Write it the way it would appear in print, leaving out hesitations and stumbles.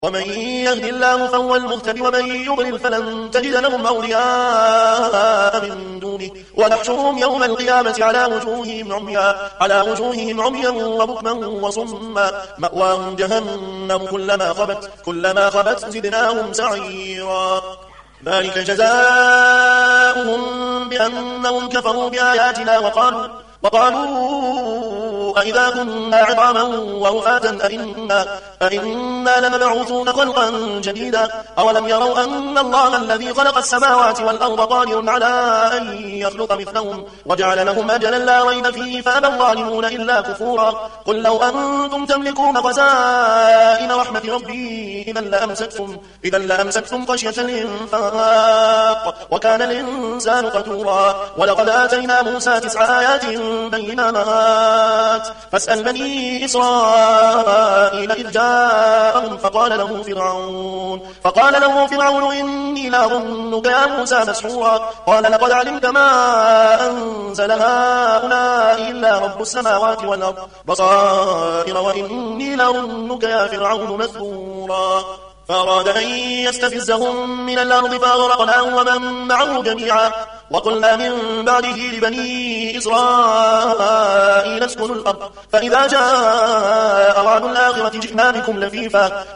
ومن يهد الله فهو المهتد ومن يضلل فلن تجد لهم أولياء من دونه ونحشرهم يوم القيامة على وجوههم عميا وبكما وصما مأواهم جهنم كلما خبت زدناهم سعيرا ذلك جزاؤهم بأنهم كفروا بآياتنا وقالوا أئذا كنا عظاما ورفاتا أئنا لمبعوثون خلقا جديدا أولم يروا أن الله الذي خلق السماوات والأرض قادر على أن يخلق مثلهم وجعل لهم أجلا لا ريب فيه فأبى الظالمون إلا كفورا قل لو أنتم تملكون خزائن رحمة ربي إذا لأمسكتم خشية الإنفاق وكان الإنسان قتورا ولقد آتينا موسى 9 آيات بينات فاسأل بني إسرائيل إذ جاءهم فقال له فرعون إني لأظنك يا موسى مسحورا قال لقد علمت ما أنزل هؤلاء إلا رب السماوات والأرض بصائر وإني لأظنك يا فرعون مثبورا فأراد أن يستفزهم من الأرض فأغرقناه ومن معه جميعا وقلنا من بعده لبني إسرائيل اسكنوا الأرض فإذا جاء وعد الآخرة جئنا بكم لفيفا